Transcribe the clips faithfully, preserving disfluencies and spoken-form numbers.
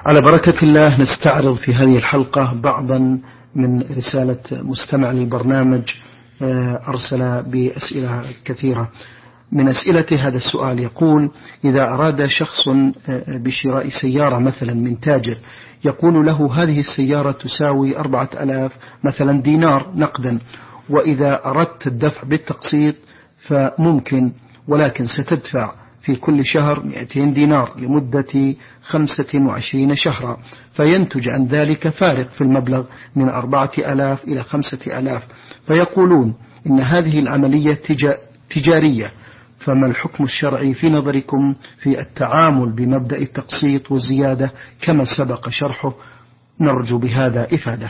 على بركة الله نستعرض في هذه الحلقة بعضا من رسالة مستمع للبرنامج أرسل بأسئلة كثيرة. من أسئلة هذا السؤال يقول: إذا أراد شخص بشراء سيارة مثلا من تاجر يقول له هذه السيارة تساوي أربعة ألاف مثلا دينار نقدا، وإذا أردت الدفع بالتقسيط فممكن، ولكن ستدفع في كل شهر مئتين دينار لمدة خمسة وعشرين شهرا، فينتج عن ذلك فارق في المبلغ من أربعة ألاف إلى خمسة ألاف، فيقولون إن هذه العملية تجارية، فما الحكم الشرعي في نظركم في التعامل بمبدأ التقسيط والزيادة كما سبق شرحه؟ نرجو بهذا إفادة.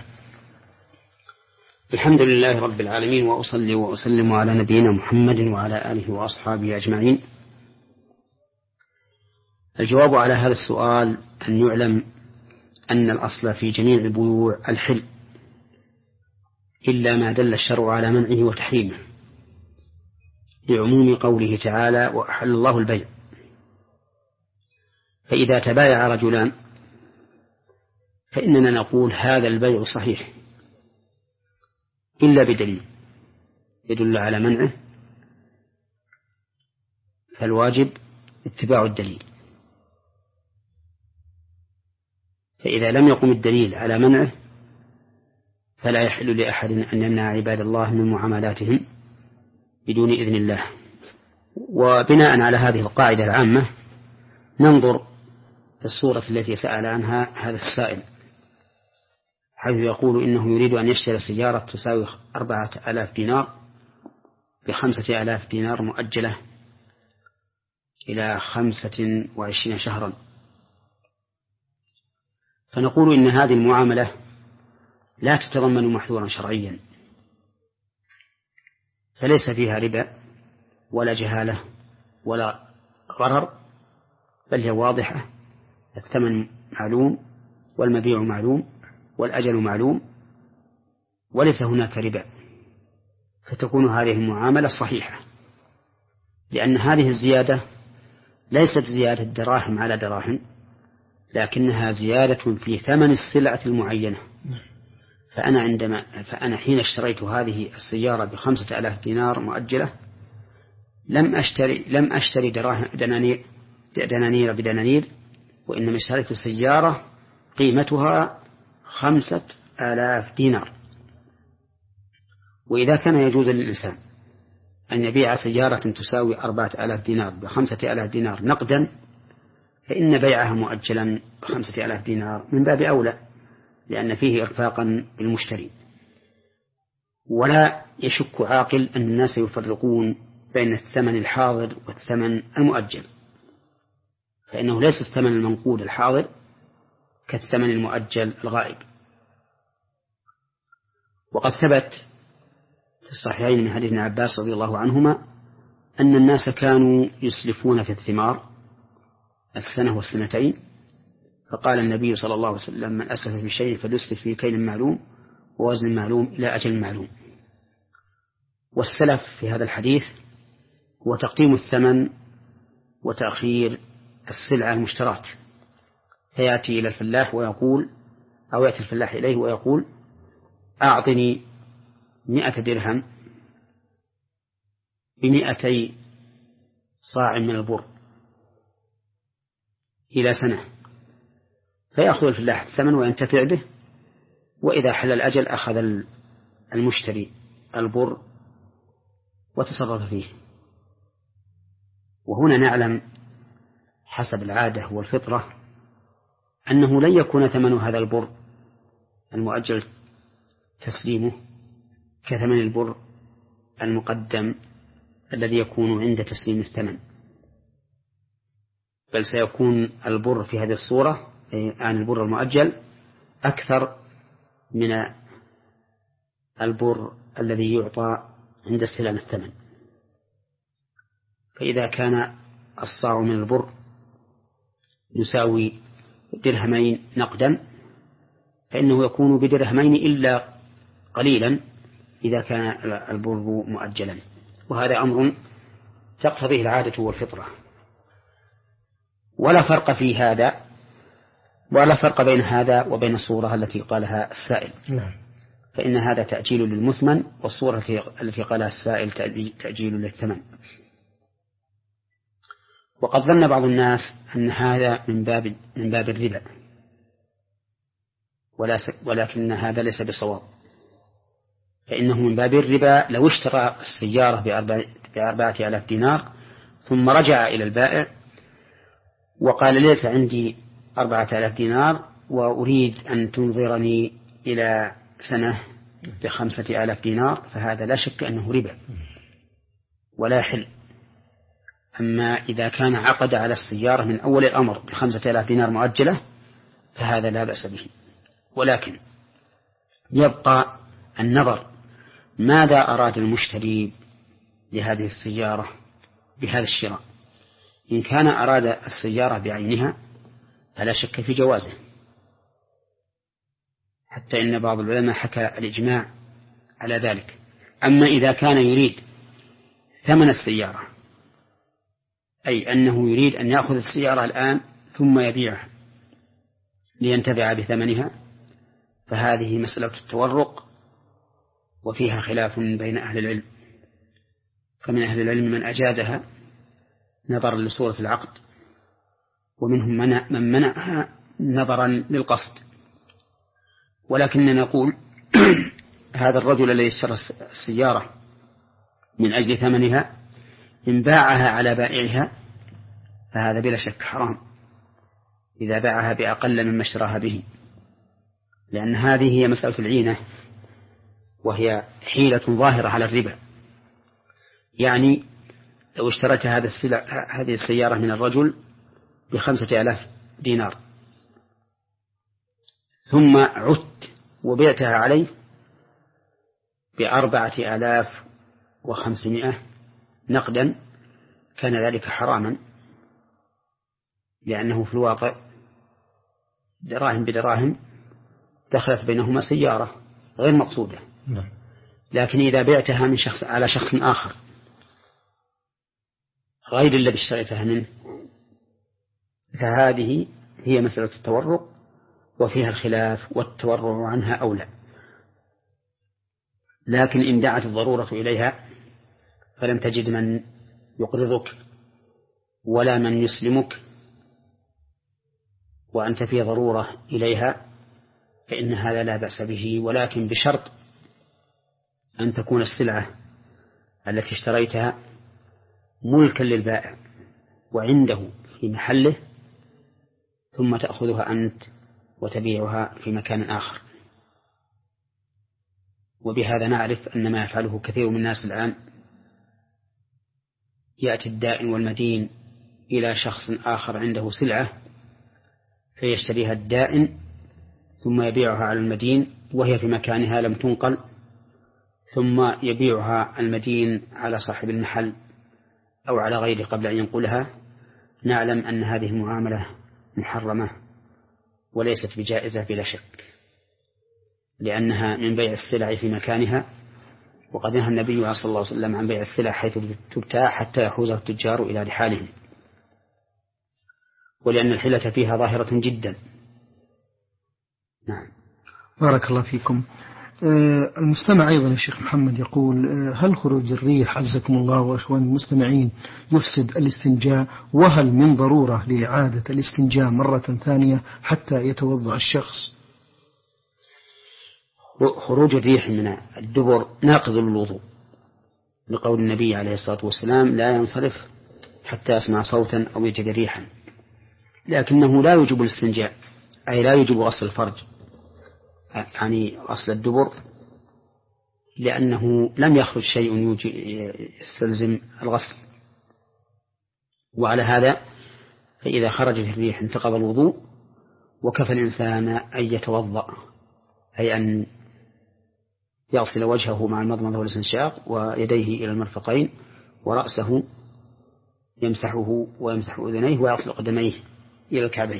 الحمد لله رب العالمين، وأصلي وأسلم على نبينا محمد وعلى آله وأصحابه أجمعين. الجواب على هذا السؤال أن يعلم أن الأصل في جميع البيوع الحل، إلا ما دل الشرع على منعه وتحريمه، لعموم قوله تعالى: وأحل الله البيع. فإذا تبايع رجلان فإننا نقول هذا البيع صحيح إلا بدليل يدل على منعه، فالواجب اتباع الدليل. فإذا لم يقم الدليل على منعه فلا يحل لأحد أن يمنع عباد الله من معاملاتهم بدون إذن الله. وبناء على هذه القاعدة العامة ننظر في الصورة التي سأل عنها هذا السائل، حيث يقول إنه يريد أن يشتري سيارة تساوي أربعة آلاف دينار بخمسة آلاف دينار مؤجلة إلى خمسة وعشرين شهرا. فنقول إن هذه المعاملة لا تتضمن محذورا شرعيا، فليس فيها ربا ولا جهالة ولا غرر، بل هي واضحة، الثمن معلوم والمبيع معلوم والأجل معلوم، وليس هناك ربا، فتكون هذه المعاملة صحيحة، لأن هذه الزيادة ليست زيادة دراهم على دراهم، لكنها زيادة في ثمن السلعة المعينة. فأنا عندما فأنا حين اشتريت هذه السيارة بخمسة آلاف دينار مؤجلة لم أشتري لم أشتري دراهم دنانير دنانير بدنانير، وإنما اشتريت سيارة قيمتها خمسة آلاف دينار. وإذا كان يجوز للإنسان أن يبيع سيارة تساوي أربعة آلاف دينار بخمسة آلاف دينار نقدا، فإن بيعها مؤجلا بخمسة آلاف دينار من باب أولى، لأن فيه إرفاقا بالمشتري. ولا يشك عاقل أن الناس يفرقون بين الثمن الحاضر والثمن المؤجل، فإنه ليس الثمن المنقود الحاضر كالثمن المؤجل الغائب. وقد ثبت في الصحيحين من حديث ابن عباس رضي الله عنهما أن الناس كانوا يسلفون في الثمار السنة والسنتين، فقال النبي صلى الله عليه وسلم: من أسلف في شيء فليسلف في كيل معلوم ووزن معلوم إلى أجل معلوم. والسلف في هذا الحديث هو تقديم الثمن وتأخير السلعة المشتراة، فيأتي إلى الفلاح ويقول، أو يأتي الفلاح إليه ويقول: أعطني مئة درهم بمئتي صاع من البر إلى سنة، فيأخذ الفلاح الثمن وينتفع به، وإذا حل الأجل أخذ المشتري البر وتصرف فيه. وهنا نعلم حسب العادة والفطرة أنه لن يكون ثمن هذا البر المؤجل تسليمه كثمن البر المقدم الذي يكون عند تسليم الثمن، بل سيكون البر في هذه الصورة عن البر المؤجل أكثر من البر الذي يعطى عند استلام الثمن. فإذا كان الصاع من البر يساوي درهمين نقدا فإنه يكون بدرهمين إلا قليلا إذا كان البر مؤجلا، وهذا أمر تقتضيه العادة والفطرة. ولا فرق في هذا ولا فرق بين هذا وبين الصورة التي قالها السائل. نعم. فإن هذا تأجيل للمثمن، والصورة التي قالها السائل تأجيل للثمن. وقد ظن بعض الناس أن هذا من باب من باب الربا، ولكن هذا ليس بصواب، فإنه من باب الربا. لو اشترى السيارة بأربعة آلاف دينار ثم رجع إلى البائع وقال ليس عندي أربعة آلاف دينار وأريد أن تنظرني إلى سنة بخمسة آلاف دينار، فهذا لا شك أنه ربا ولا حل. أما إذا كان عقد على السيارة من أول الأمر بخمسة آلاف دينار مؤجلة فهذا لا بأس به، ولكن يبقى النظر ماذا أراد المشتري لهذه السيارة بهذا الشراء. إن كان أراد السيارة بعينها فلا شك في جوازه، حتى إن بعض العلماء حكى الإجماع على ذلك. أما إذا كان يريد ثمن السيارة، أي أنه يريد أن يأخذ السيارة الآن ثم يبيعها لينتفع بثمنها، فهذه مسألة التورق وفيها خلاف بين أهل العلم. فمن أهل العلم من أجازها نظرا لصورة العقد، ومنهم منع من منعها نظرا للقصد. ولكننا نقول هذا الرجل الذي اشترى السيارة من أجل ثمنها إن باعها على بائعها فهذا بلا شك حرام إذا باعها بأقل مما اشتراها به، لأن هذه هي مسألة العينة، وهي حيلة ظاهرة على الربا. يعني لو اشتريت هذا السلع هذه السيارة من الرجل بخمسة آلاف دينار ثم عدت وبعتها عليه بأربعة آلاف وخمسمائة نقدا، كان ذلك حراما، لأنه في الواقع دراهم بدراهم دخلت بينهما سيارة غير مقصودة. لكن إذا بعتها من شخص على شخص آخر غير الذي اشتريتها منه فهذه هي مسألة التورق وفيها الخلاف، والتورع عنها أولى. لكن إن دعت الضرورة إليها فلم تجد من يقرضك ولا من يسلمك وأنت في ضرورة إليها فإن هذا لا بأس به، ولكن بشرط أن تكون السلعة التي اشتريتها ملكا للبائع وعنده في محله، ثم تأخذها أنت وتبيعها في مكان آخر. وبهذا نعرف أن ما يفعله كثير من الناس الآن، يأتي الدائن والمدين إلى شخص آخر عنده سلعة فيشتريها الدائن ثم يبيعها على المدين وهي في مكانها لم تنقل، ثم يبيعها المدين على صاحب المحل أو على غيره قبل أن ينقلها. نعلم أن هذه المعاملة محرمة وليست بجائزة بلا شك، لأنها من بيع السلع في مكانها، وقد نهى النبي صلى الله عليه وسلم عن بيع السلع حيث تبتاع حتى يحوزها التجار إلى رحالهم، ولأن الحيلة فيها ظاهرة جدا. نعم. بارك الله فيكم. المستمع أيضا يا شيخ محمد يقول: هل خروج الريح عزكم الله وإخوان المستمعين يفسد الاستنجاء؟ وهل من ضرورة لإعادة الاستنجاء مرة ثانية حتى يتوضأ الشخص؟ خروج الريح من الدبر ناقض للوضوء، لقول النبي عليه الصلاة والسلام: لا ينصرف حتى يسمع صوتا أو يجد ريحا. لكنه لا يجب الاستنجاء، أي لا يجب غسل الفرج، يعني غسل الدبر، لأنه لم يخرج شيء يستلزم الغسل. وعلى هذا فإذا خرجت الريح انتقض الوضوء، وكفى الإنسان أن يتوضأ، أي أن يغسل وجهه مع المضمضة والاستنشاق ويديه إلى المرفقين ورأسه يمسحه ويمسح أذنيه ويغسل قدميه إلى الكعبين.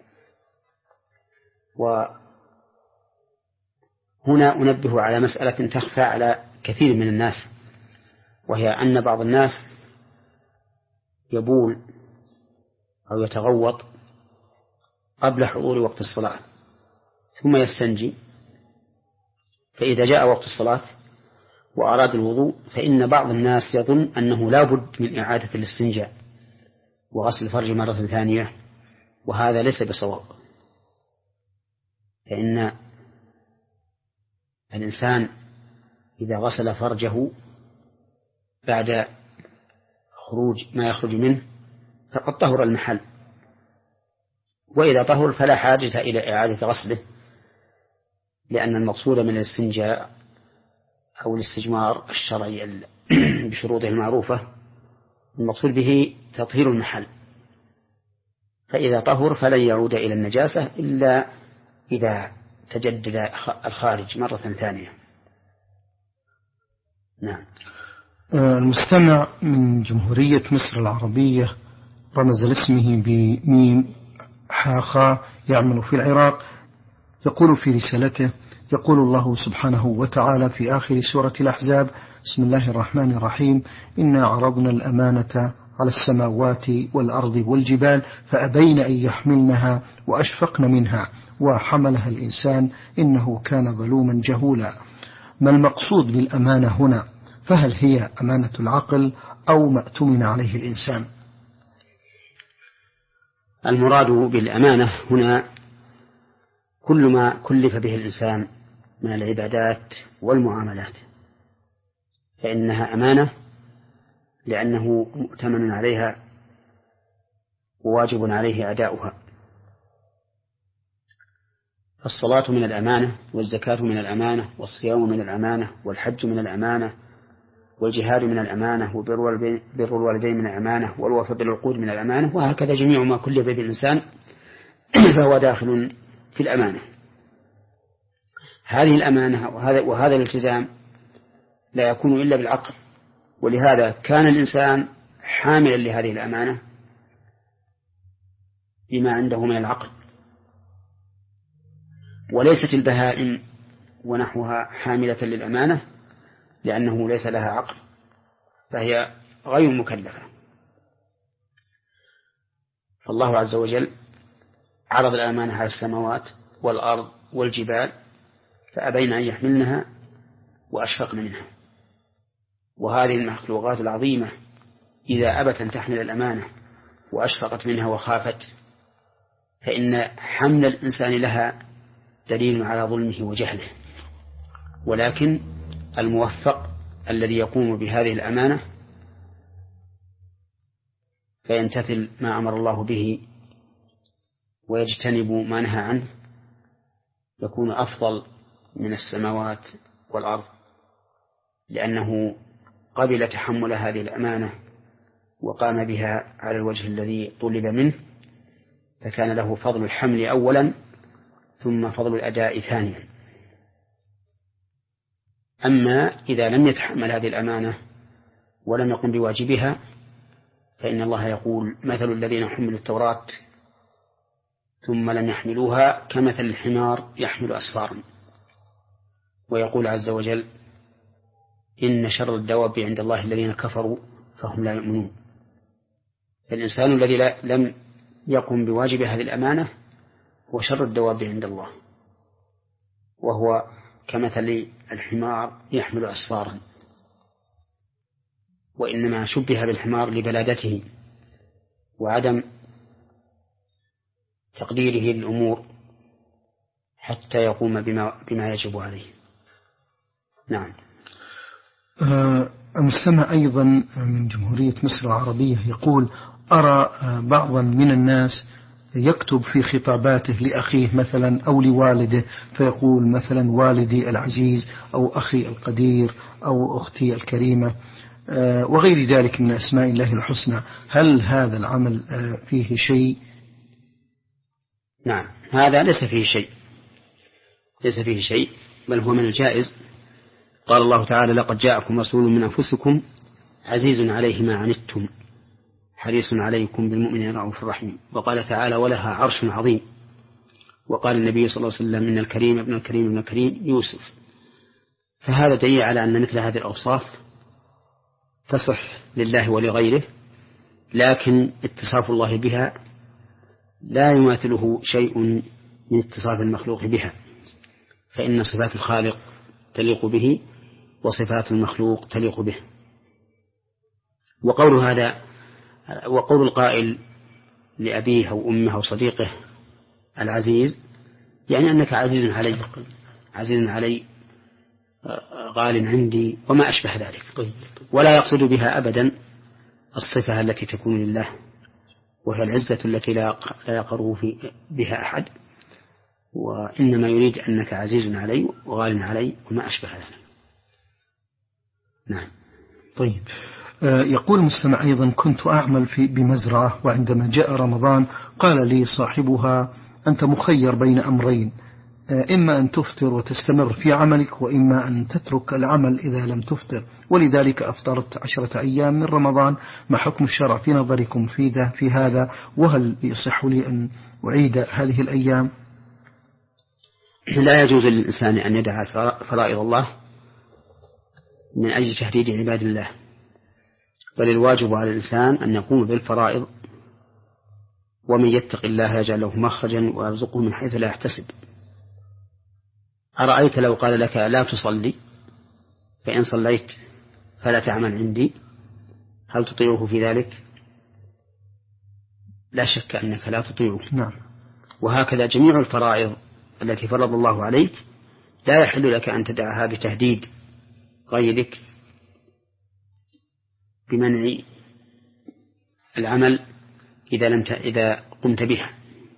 وهنا أنبه على مسألة تخفى على كثير من الناس، وهي أن بعض الناس يبول أو يتغوط قبل حضور وقت الصلاة ثم يستنجي، فإذا جاء وقت الصلاة وأراد الوضوء فإن بعض الناس يظن أنه لا بد من إعادة الاستنجاء وغسل الفرج مرة ثانية، وهذا ليس بصواب. فإن الإنسان إذا غسل فرجه بعد خروج ما يخرج منه فقد طهر المحل، وإذا طهر فلا حاجة إلى إعادة غسله، لأن المقصود من الاستنجاء أو الاستجمار الشرعي بشروطه المعروفة المقصود به تطهير المحل، فإذا طهر فلن يعود إلى النجاسة إلا إذا تجدد الخارج مرة ثانية. نعم. المستمع من جمهورية مصر العربية رمز لاسمه بميم حاخا يعمل في العراق، يقول في رسالته: يقول الله سبحانه وتعالى في آخر سورة الأحزاب: بسم الله الرحمن الرحيم: إنا عرضنا الأمانة على السماوات والأرض والجبال فأبين أن يحملنها وأشفقن منها وحملها الإنسان إنه كان ظلوما جهولا. ما المقصود بالأمانة هنا؟ فهل هي أمانة العقل أو ما اؤتمن عليه الإنسان؟ المراد بالأمانة هنا كل ما كلف به الإنسان من العبادات والمعاملات، فإنها أمانة لأنه مؤتمن عليها وواجب عليه أداؤها. الصلاة من الأمانة، والزكاة من الأمانة، والصيام من الأمانة، والحج من الأمانة، والجهاد من الأمانة، وبر الوالدين من الأمانة، والوفاء بالعقود من الأمانة، وهكذا جميع ما كلف به الإنسان فهو داخل في الأمانة. هذه الأمانة وهذا, وهذا الالتزام لا يكون إلا بالعقل، ولهذا كان الإنسان حاملا لهذه الأمانة بما عنده من العقل، وليست البهائم ونحوها حاملة للأمانة لأنه ليس لها عقل، فهي غير مكلفة. فالله عز وجل عرض الأمانة على السماوات والأرض والجبال فأبين أن يحملنها وأشفقن منها، وهذه المخلوقات العظيمة إذا أبت أن تحمل الأمانة وأشفقت منها وخافت فإن حمل الإنسان لها دليل على ظلمه وجهله، ولكن الموفق الذي يقوم بهذه الأمانة فيمتثل ما أمر الله به ويجتنب ما نهى عنه يكون أفضل من السماوات والأرض، لأنه قبل تحمل هذه الأمانة وقام بها على الوجه الذي طلب منه، فكان له فضل الحمل أولا ثم فضل الأداء ثانيا. أما إذا لم يتحمل هذه الأمانة ولم يقم بواجبها فإن الله يقول: مثل الذين حملوا التوراة ثم لم يحملوها كمثل الحمار يحمل أسفارا. ويقول عز وجل: إن شر الدواب عند الله الذين كفروا فهم لا يؤمنون. فالإنسان الذي لم يقم بواجب هذه الأمانة هو شر الدواب عند الله، وهو كمثل الحمار يحمل أسفارا، وإنما شبه بالحمار لبلادته وعدم تقديره للأمور حتى يقوم بما, بما يجب عليه. نعم. المستمع أيضا من جمهورية مصر العربية يقول: أرى بعضا من الناس يكتب في خطاباته لأخيه مثلا أو لوالده فيقول مثلا: والدي العزيز، أو أخي القدير، أو أختي الكريمة، وغير ذلك من أسماء الله الحسنى. هل هذا العمل فيه شيء؟ نعم، هذا ليس فيه شيء، ليس فيه شيء بل هو من الجائز. قال الله تعالى: لقد جاءكم رسول من أنفسكم عزيز عليه ما عنتم حريص عليكم بالمؤمنين رؤوف رحيم. وقال تعالى: ولها عرش عظيم. وقال النبي صلى الله عليه وسلم: إن الكريم ابن الكريم ابن الكريم يوسف. فهذا دليل على أن مثل هذه الأوصاف تصح لله ولغيره، لكن اتصاف الله بها لا يماثله شيء من اتصاف المخلوق بها، فإن صفات الخالق تليق به وصفات المخلوق تليق به. وقول هذا وقول القائل لأبيه أو أمه أو صديقه العزيز يعني أنك عزيز علي عزيز علي غال عندي وما أشبه ذلك، ولا يقصد بها أبدا الصفة التي تكون لله وهي العزة التي لا يقره بها أحد، وإنما يريد أنك عزيز علي وغال علي وما أشبه ذلك. نعم. طيب، يقول مستمع أيضا: كنت أعمل في بمزرعة، وعندما جاء رمضان قال لي صاحبها: أنت مخير بين أمرين، إما أن تفطر وتستمر في عملك، وإما أن تترك العمل إذا لم تفطر، ولذلك أفطرت عشرة أيام من رمضان. ما حكم الشرع في نظركم في, في هذا؟ وهل يصح لي أن أعيد هذه الأيام؟ لا يجوز للإنسان أن يدع فرائض الله من أجل تهديد عباد الله، بل الواجب على الإنسان أن يقوم بالفرائض، ومن يتق الله يجعل له مخرجا ويرزقه من حيث لا يحتسب. أرأيت لو قال لك لا تصلي، فإن صليت فلا تعمل عندي، هل تطيعه في ذلك؟ لا شك أنك لا تطيعه. نعم. وهكذا جميع الفرائض التي فرض الله عليك لا يحل لك أن تدعها بتهديد غيرك بمنع العمل إذا لم ت... إذا قمت بها.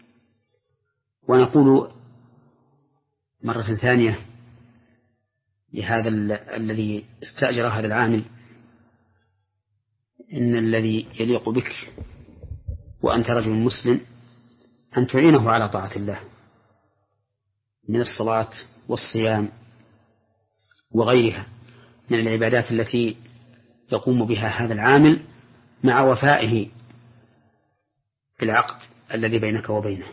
ونقول مرة ثانية لهذا ال... الذي استأجر هذا العامل: إن الذي يليق بك وأنت رجل مسلم أن تعينه على طاعة الله من الصلاة والصيام وغيرها من العبادات التي يقوم بها هذا العامل مع وفائه بالعقد الذي بينك وبينه،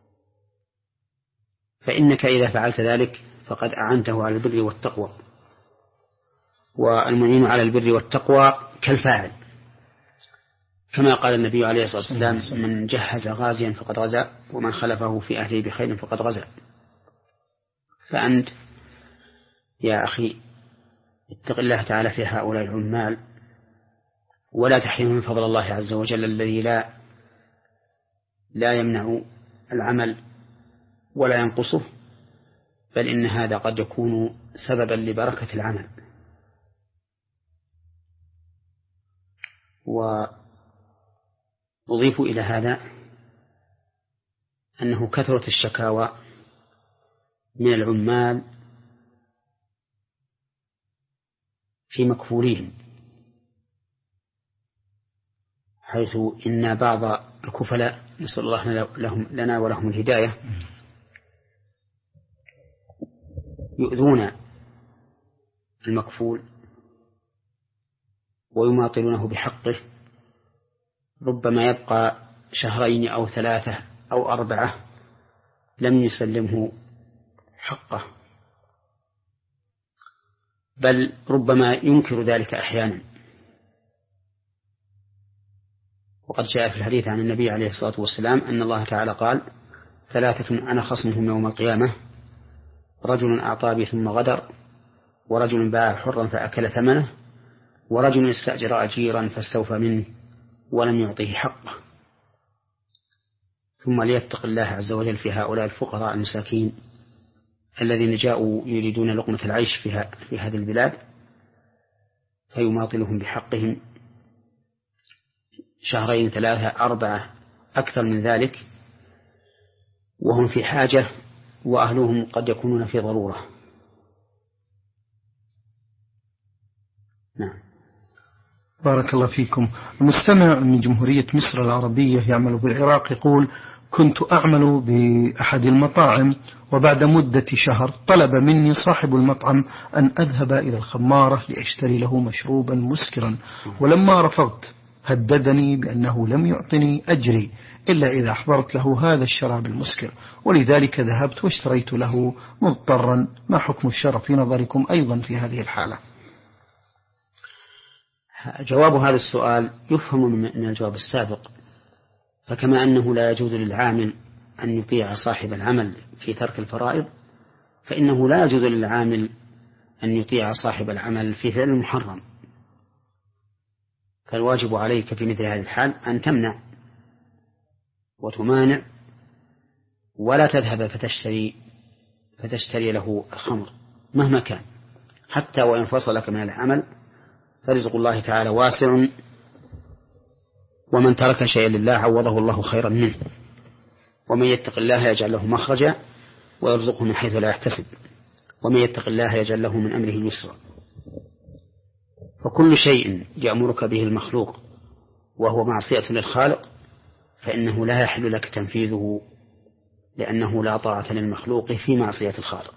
فإنك إذا فعلت ذلك فقد أعنته على البر والتقوى، والمعين على البر والتقوى كالفاعل، كما قال النبي عليه الصلاة والسلام: من جهز غازيا فقد غزا، ومن خلفه في أهله بخير فقد غزا. فأنت يا أخي اتق الله تعالى في هؤلاء العمال، ولا تحرمهم من فضل الله عز وجل الذي لا لا يمنع العمل ولا ينقصه، بل إن هذا قد يكون سببا لبركة العمل. وأضيف إلى هذا أنه كثرة الشكاوى من العمال في مكفولين، حيث إن بعض الكفلاء نسأل الله لهم لنا ولهم الهداية يؤذون المكفول ويماطلونه بحقه، ربما يبقى شهرين أو ثلاثة أو أربعة لم يسلمه حقه، بل ربما ينكر ذلك أحيانا. وقد جاء في الحديث عن النبي عليه الصلاة والسلام أن الله تعالى قال: ثلاثة أنا خصمهم يوم القيامة: رجل أعطى بي ثم غدر، ورجل باع حرا فأكل ثمنه، ورجل استأجر أجيرا فاستوفى منه ولم يعطيه حقه. ثم ليتق الله عز وجل في هؤلاء الفقراء المساكين الذين جاءوا يريدون لقمة العيش في, في هذه البلاد، فيماطلهم بحقهم شهرين ثلاثة أربعة أكثر من ذلك، وهم في حاجة وأهلهم قد يكونون في ضرورة. نعم. بارك الله فيكم. المستمع من جمهورية مصر العربية يعمل بالعراق يقول: كنت أعمل بأحد المطاعم، وبعد مدة شهر طلب مني صاحب المطعم أن أذهب إلى الخمارة لأشتري له مشروبا مسكرا، ولما رفضت هددني بأنه لم يعطني أجري إلا إذا أحضرت له هذا الشراب المسكر، ولذلك ذهبت واشتريت له مضطرا. ما حكم الشرع في نظركم أيضا في هذه الحالة؟ جواب هذا السؤال يفهم من الجواب السابق، فكما أنه لا يجوز للعامل أن يطيع صاحب العمل في ترك الفرائض، فإنه لا يجوز للعامل أن يطيع صاحب العمل في فعل المحرم. فالواجب عليك في مثل هذه الحال أن تمنع وتمانع، ولا تذهب فتشتري فتشتري له الخمر مهما كان، حتى وإن فصلك من العمل، فرزق الله تعالى واسع، ومن ترك شيئا لله عوضه الله خيرا منه، ومن يتق الله يجعل له مخرجا ويرزقه من حيث لا يحتسب، ومن يتق الله يجعل له من أمره يسرا. فكل شيء يأمرك به المخلوق وهو معصية للخالق فإنه لا يحل لك تنفيذه، لأنه لا طاعة للمخلوق في معصية الخالق.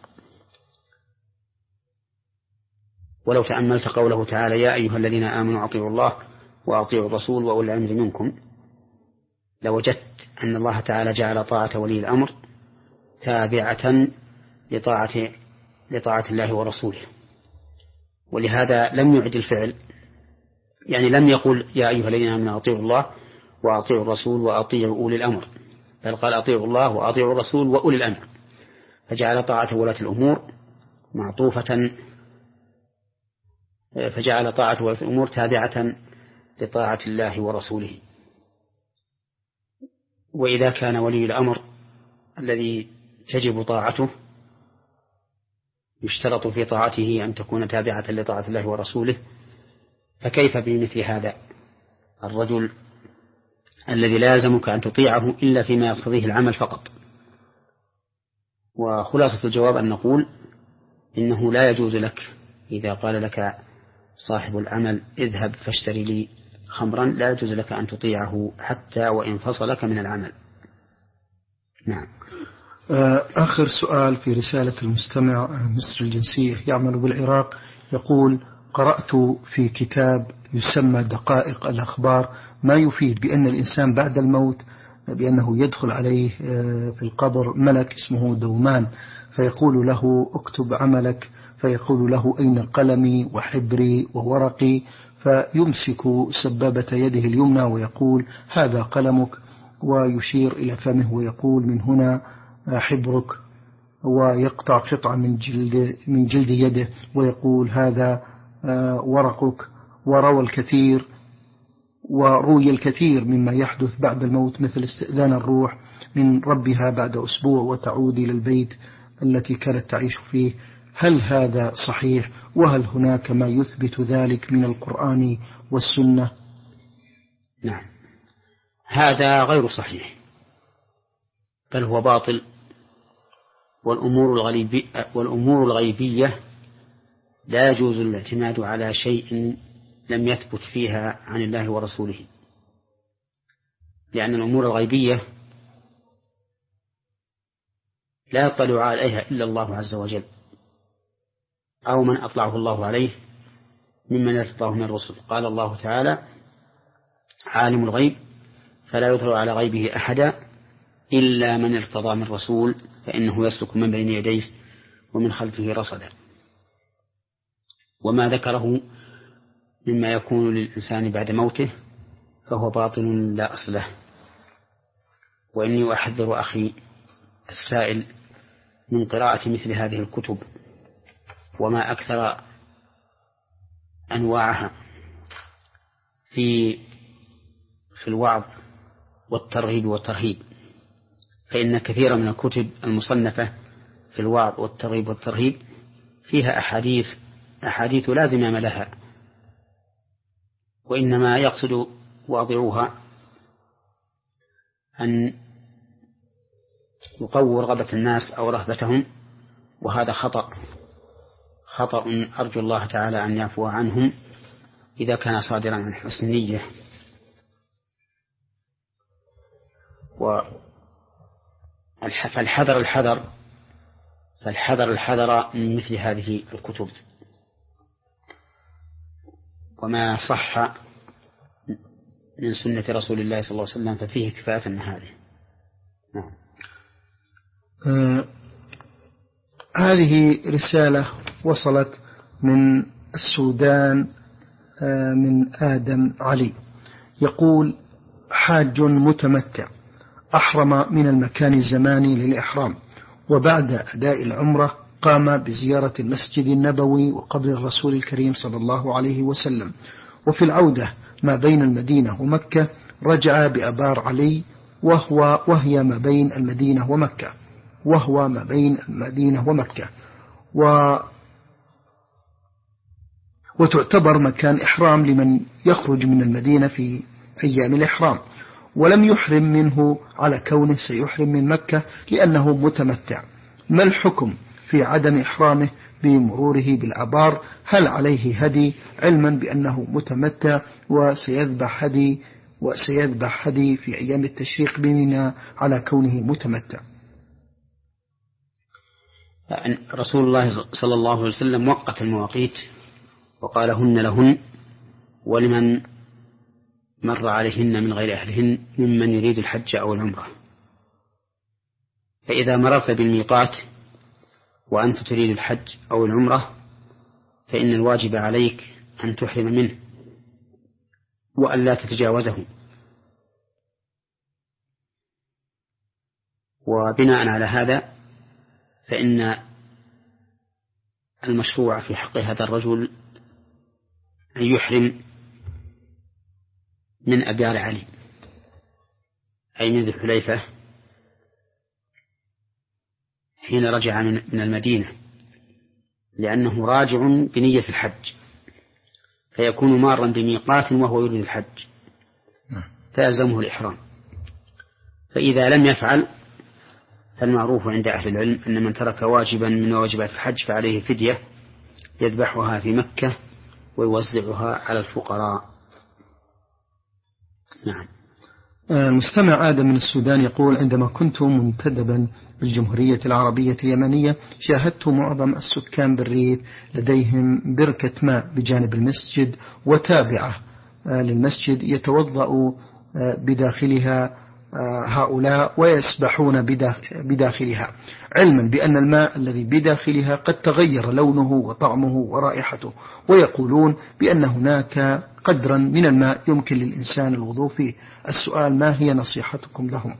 ولو تأملت قوله تعالى: يا أيها الذين آمنوا أطيعوا الله وأطيعوا الرسول وأولي الأمر منكم، لوجدت أن الله تعالى جعل طاعة ولي الأمر تابعة لطاعة لطاعة الله ورسوله، ولهذا لم يعد الفعل، يعني لم يقل يا أيها الذين آمنوا أطيعوا الله وأطيعوا الرسول وأطيعوا أولي الأمر، بل قال أطيعوا الله وأطيعوا الرسول وأولي الأمر، فجعل طاعة ولاة الأمور معطوفة فجعل طاعة ولاة الأمور تابعة لطاعة الله ورسوله. وإذا كان ولي الأمر الذي تجب طاعته يشترط في طاعته أن تكون تابعة لطاعة الله ورسوله، فكيف بمثل هذا الرجل الذي لا يلزمك أن تطيعه إلا فيما يقتضيه العمل فقط؟ وخلاصة الجواب أن نقول إنه لا يجوز لك إذا قال لك صاحب العمل اذهب فاشتري لي خمرا، لا يجوز لك أن تطيعه حتى وإن فصلك من العمل. نعم. آخر سؤال في رسالة المستمع مصر الجنسية يعمل بالعراق، يقول: قرأت في كتاب يسمى دقائق الأخبار ما يفيد بأن الإنسان بعد الموت بأنه يدخل عليه في القبر ملك اسمه دومان، فيقول له اكتب عملك، فيقول له أين قلمي وحبري وورقي، فيمسك سبابة يده اليمنى ويقول هذا قلمك، ويشير إلى فمه ويقول من هنا حبرك، ويقطع قطعة من جلد من جلد يده ويقول هذا ورقك. وروى الكثير وروي الكثير مما يحدث بعد الموت، مثل استئذان الروح من ربها بعد أسبوع وتعود إلى البيت التي كانت تعيش فيه. هل هذا صحيح؟ وهل هناك ما يثبت ذلك من القرآن والسنة؟ نعم، هذا غير صحيح، بل هو باطل. والأمور الغيبية, والأمور الغيبية لا يجوز الاعتماد على شيء لم يثبت فيها عن الله ورسوله، لأن الأمور الغيبية لا يطلع عليها إلا الله عز وجل أو من أطلعه الله عليه ممن ارتضاه من الرسل. قال الله تعالى: عالم الغيب فلا يطلع على غيبه أحدا إلا من ارتضى من رسول فإنه يسلك من بين يديه ومن خلفه رصدا. وما ذكره مما يكون للإنسان بعد موته فهو باطل لا أصل له. وإني أحذر أخي السائل من قراءة مثل هذه الكتب وما أكثر أنواعها في في الوعظ والترغيب والترهيب، فإن كثيرا من الكتب المصنفة في الوعظ والترغيب والترهيب فيها أحاديث أحاديث لا زمام لها، وإنما يقصد واضعوها أن يقووا رغبة الناس أو رهبتهم، وهذا خطأ خطأ أرجو الله تعالى أن يعفو عنهم إذا كان صادرا عن حسن نية. فالحذر الحذر فالحذر الحذر من مثل هذه الكتب، وما صح من سنة رسول الله صلى الله عليه وسلم ففيه كفاية من هذه. نعم. آه هذه رسالة وصلت من السودان آه من آدم علي، يقول: حاج متمتع أحرم من المكان الزماني للإحرام، وبعد أداء العمرة قام بزيارة المسجد النبوي وقبر الرسول الكريم صلى الله عليه وسلم، وفي العودة ما بين المدينة ومكة رجع بأبار علي وهو وهي ما بين المدينة ومكة وهو ما بين المدينة ومكة و وتعتبر مكان إحرام لمن يخرج من المدينة في أيام الإحرام، ولم يحرم منه على كونه سيحرم من مكة لأنه متمتع. ما الحكم في عدم إحرامه بمروره بالآبار؟ هل عليه هدي علما بأنه متمتع وسيذبح هدي وسيذبح هدي في أيام التشريق بمنى على كونه متمتع؟ رسول الله صلى الله عليه وسلم وقت المواقيت وقال هن لهن ولمن مر عليهن من غير أهلهن ممن يريد الحج أو العمرة. فإذا مررت بالميقات وأنت تريد الحج أو العمرة فإن الواجب عليك أن تحرم منه وأن لا تتجاوزه. وبناء على هذا فإن المشروع في حق هذا الرجل أن يحرم من أبيار علي أي من ذي الحليفة حين رجع من المدينة، لأنه راجع بنية الحج فيكون مارا بميقات وهو يريد الحج فيلزمه الإحرام. فإذا لم يفعل فالمعروف عند أهل العلم أن من ترك واجبا من واجبات الحج فعليه فدية يذبحها في مكة ويوزعها على الفقراء. نعم. المستمع آدم من السودان يقول: عندما كنت منتدبا بالجمهورية العربية اليمنية شاهدت معظم السكان بالريف لديهم بركة ماء بجانب المسجد وتابعة للمسجد يتوضأ بداخلها هؤلاء ويسبحون بداخلها، علما بأن الماء الذي بداخلها قد تغير لونه وطعمه ورائحته، ويقولون بأن هناك قدرا من الماء يمكن للإنسان الوضوء فيه. السؤال: ما هي نصيحتكم لهم؟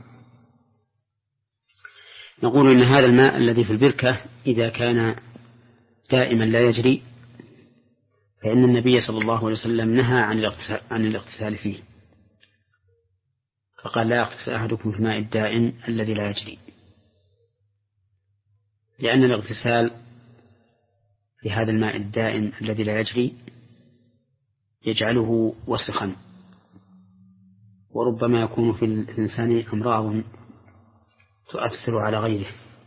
نقول إن هذا الماء الذي في البركة إذا كان دائما لا يجري فإن النبي صلى الله عليه وسلم نهى عن الاغتسال فيه، فقال: لا يغتسل أحدكم في الماء الدائم الذي لا يجري، لأن الاغتسال في هذا الماء الدائم الذي لا يجري يجعله وسخا، وربما يكون في الإنسان أمراض تؤثر على غيره.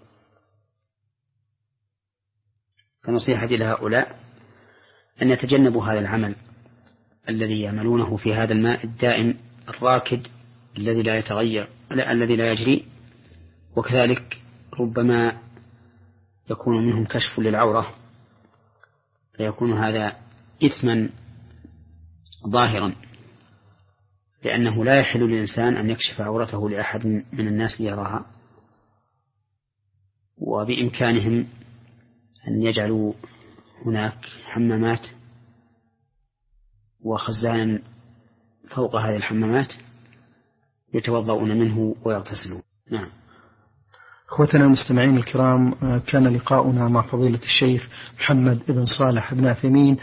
فنصيحتي لهؤلاء أن يتجنبوا هذا العمل الذي يعملونه في هذا الماء الدائم الراكد الذي لا يتغير الذي لا يجري، وكذلك ربما يكون منهم كشف للعورة فيكون هذا إثما ظاهرا، لأنه لا يحل للإنسان أن يكشف عورته لأحد من الناس ليراها، وبإمكانهم أن يجعلوا هناك حمامات وخزانا فوق هذه الحمامات يتوضؤون منه ويغتسلون. نعم. أخوتنا المستمعين الكرام، كان لقاؤنا مع فضيلة الشيخ محمد بن صالح بن عثيمين